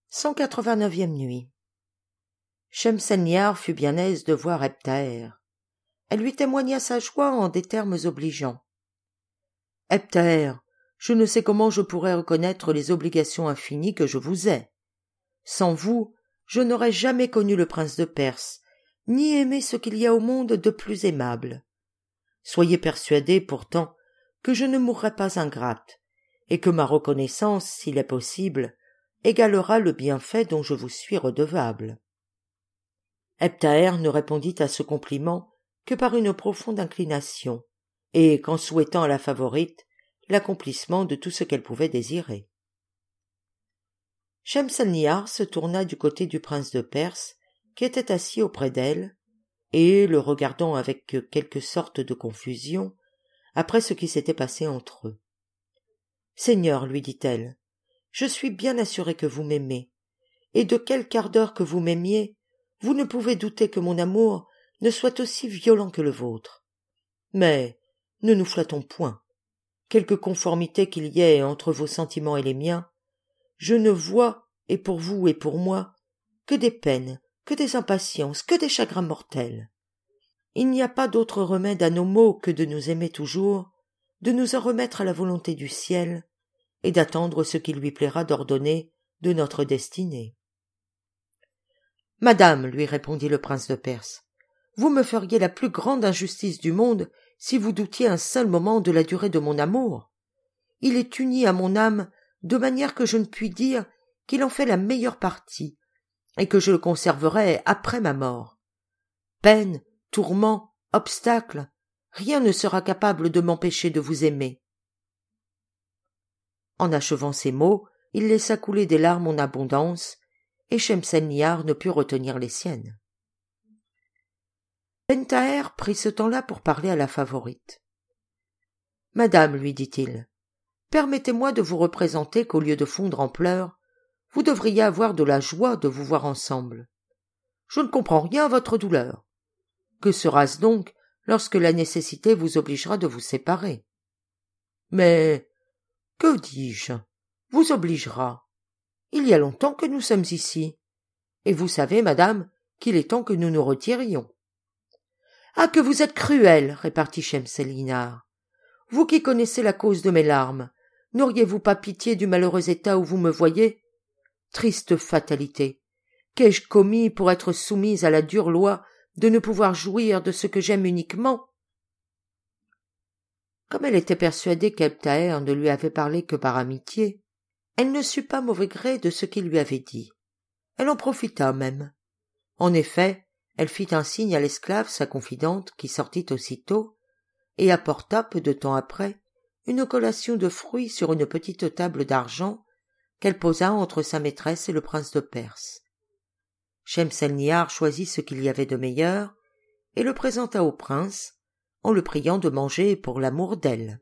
189e nuit. Shemselnihar fut bien aise de voir Ebn-Thaher. Elle lui témoigna sa joie en des termes obligeants. « Ebn-Thaher, je ne sais comment je pourrais reconnaître les obligations infinies que je vous ai. Sans vous, je n'aurais jamais connu le prince de Perse, ni aimé ce qu'il y a au monde de plus aimable. Soyez persuadé, pourtant, que je ne mourrai pas ingrate, et que ma reconnaissance, s'il est possible, égalera le bienfait dont je vous suis redevable. » Ebn-Thaher ne répondit à ce compliment que par une profonde inclination, et qu'en souhaitant à la favorite l'accomplissement de tout ce qu'elle pouvait désirer. Shemselnihar se tourna du côté du prince de Perse, qui était assis auprès d'elle, et, le regardant avec quelque sorte de confusion, après ce qui s'était passé entre eux. « Seigneur, lui dit-elle, je suis bien assurée que vous m'aimez, et de quelque ardeur que vous m'aimiez, vous ne pouvez douter que mon amour ne soit aussi violent que le vôtre. Mais ne nous flattons point. Quelque conformité qu'il y ait entre vos sentiments et les miens, je ne vois, et pour vous et pour moi, que des peines, que des impatiences, que des chagrins mortels. Il n'y a pas d'autre remède à nos maux que de nous aimer toujours, de nous en remettre à la volonté du ciel, et d'attendre ce qui lui plaira d'ordonner de notre destinée. « Madame, lui répondit le prince de Perse, vous me feriez la plus grande injustice du monde si vous doutiez un seul moment de la durée de mon amour. Il est uni à mon âme de manière que je ne puis dire qu'il en fait la meilleure partie, et que je le conserverai après ma mort. Peine, tourments, obstacles, rien ne sera capable de m'empêcher de vous aimer. » En achevant ces mots, il laissa couler des larmes en abondance, et Shemselnihar ne put retenir les siennes. Ebn-Thaher prit ce temps-là pour parler à la favorite. « Madame, lui dit-il, permettez-moi de vous représenter qu'au lieu de fondre en pleurs, vous devriez avoir de la joie de vous voir ensemble. Je ne comprends rien à votre douleur. Que sera-ce donc lorsque la nécessité vous obligera de vous séparer? Mais, que dis-je, vous obligera. Il y a longtemps que nous sommes ici, et vous savez, madame, qu'il est temps que nous nous retirions. »« Ah, que vous êtes cruelle, répartit Shemselnihar. Vous qui connaissez la cause de mes larmes, n'auriez-vous pas pitié du malheureux état où vous me voyez? Triste fatalité! Qu'ai-je commis pour être soumise à la dure loi de ne pouvoir jouir de ce que j'aime uniquement? » Comme elle était persuadée qu'Ebn-Thaher ne lui avait parlé que par amitié, elle ne sut pas mauvais gré de ce qu'il lui avait dit. Elle en profita même. En effet, elle fit un signe à l'esclave, sa confidente, qui sortit aussitôt, et apporta, peu de temps après, une collation de fruits sur une petite table d'argent qu'elle posa entre sa maîtresse et le prince de Perse. Shemselnihar choisit ce qu'il y avait de meilleur et le présenta au prince, en le priant de manger pour l'amour d'elle.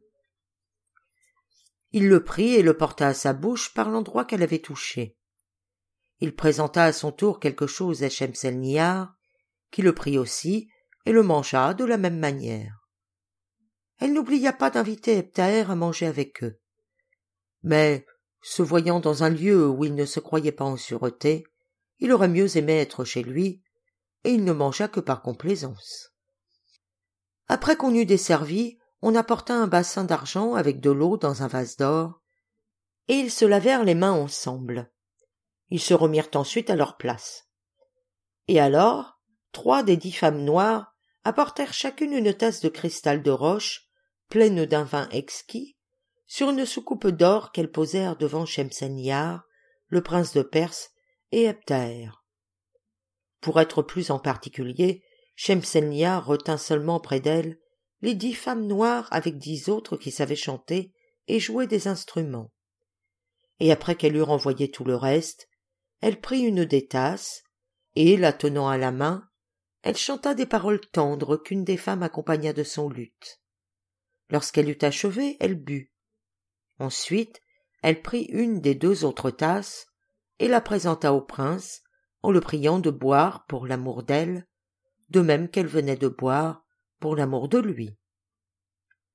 Il le prit et le porta à sa bouche par l'endroit qu'elle avait touché. Il présenta à son tour quelque chose à Shemselnihar, qui le prit aussi et le mangea de la même manière. Elle n'oublia pas d'inviter Ebn-Thaher à manger avec eux. Mais, se voyant dans un lieu où il ne se croyait pas en sûreté, il aurait mieux aimé être chez lui, et il ne mangea que par complaisance. Après qu'on eut desservi, on apporta un bassin d'argent avec de l'eau dans un vase d'or, et ils se lavèrent les mains ensemble. Ils se remirent ensuite à leur place. Et alors, 3 des 10 femmes noires apportèrent chacune une tasse de cristal de roche, pleine d'un vin exquis, sur une soucoupe d'or qu'elles posèrent devant Shemselnihar, le prince de Perse et Ebn-Thaher. Pour être plus en particulier, Shemselnihar retint seulement près d'elle les 10 femmes noires avec 10 autres qui savaient chanter et jouer des instruments. Et après qu'elle eut renvoyé tout le reste, elle prit une des tasses, et, la tenant à la main, elle chanta des paroles tendres qu'une des femmes accompagna de son luth. Lorsqu'elle eut achevé, elle but. Ensuite, elle prit une des 2 autres tasses et la présenta au prince, en le priant de boire pour l'amour d'elle, de même qu'elle venait de boire pour l'amour de lui.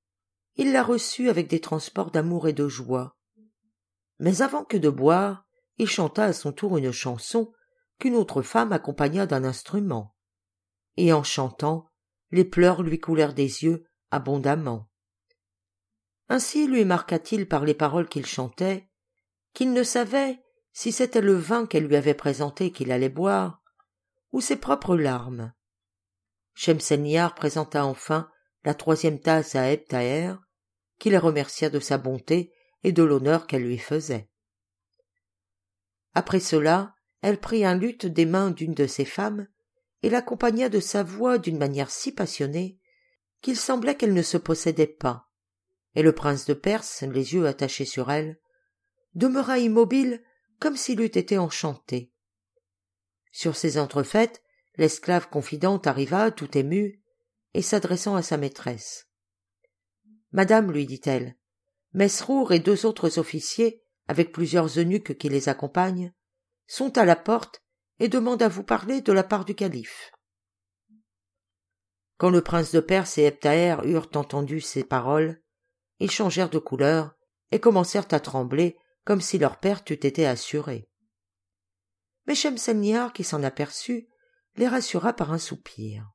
Il la reçut avec des transports d'amour et de joie. Mais avant que de boire, il chanta à son tour une chanson qu'une autre femme accompagna d'un instrument, et en chantant, les pleurs lui coulèrent des yeux abondamment. Ainsi lui marqua-t-il par les paroles qu'il chantait, qu'il ne savait si c'était le vin qu'elle lui avait présenté qu'il allait boire, ou ses propres larmes. Shemselnihar présenta enfin la 3e tasse à Ebn Thaher, qui la remercia de sa bonté et de l'honneur qu'elle lui faisait. Après cela, elle prit un luth des mains d'une de ses femmes et l'accompagna de sa voix d'une manière si passionnée qu'il semblait qu'elle ne se possédait pas, et le prince de Perse, les yeux attachés sur elle, demeura immobile comme s'il eût été enchanté. Sur ces entrefaites, l'esclave confidente arriva, tout émue, et s'adressant à sa maîtresse. « Madame, lui dit-elle, Mesrour et 2 autres officiers, avec plusieurs eunuques qui les accompagnent, sont à la porte et demandent à vous parler de la part du calife. » Quand le prince de Perse et Ebn Thaher eurent entendu ces paroles, ils changèrent de couleur et commencèrent à trembler comme si leur perte eût été assurée. Mais Shemselnihar, qui s'en aperçut, les rassura par un soupir.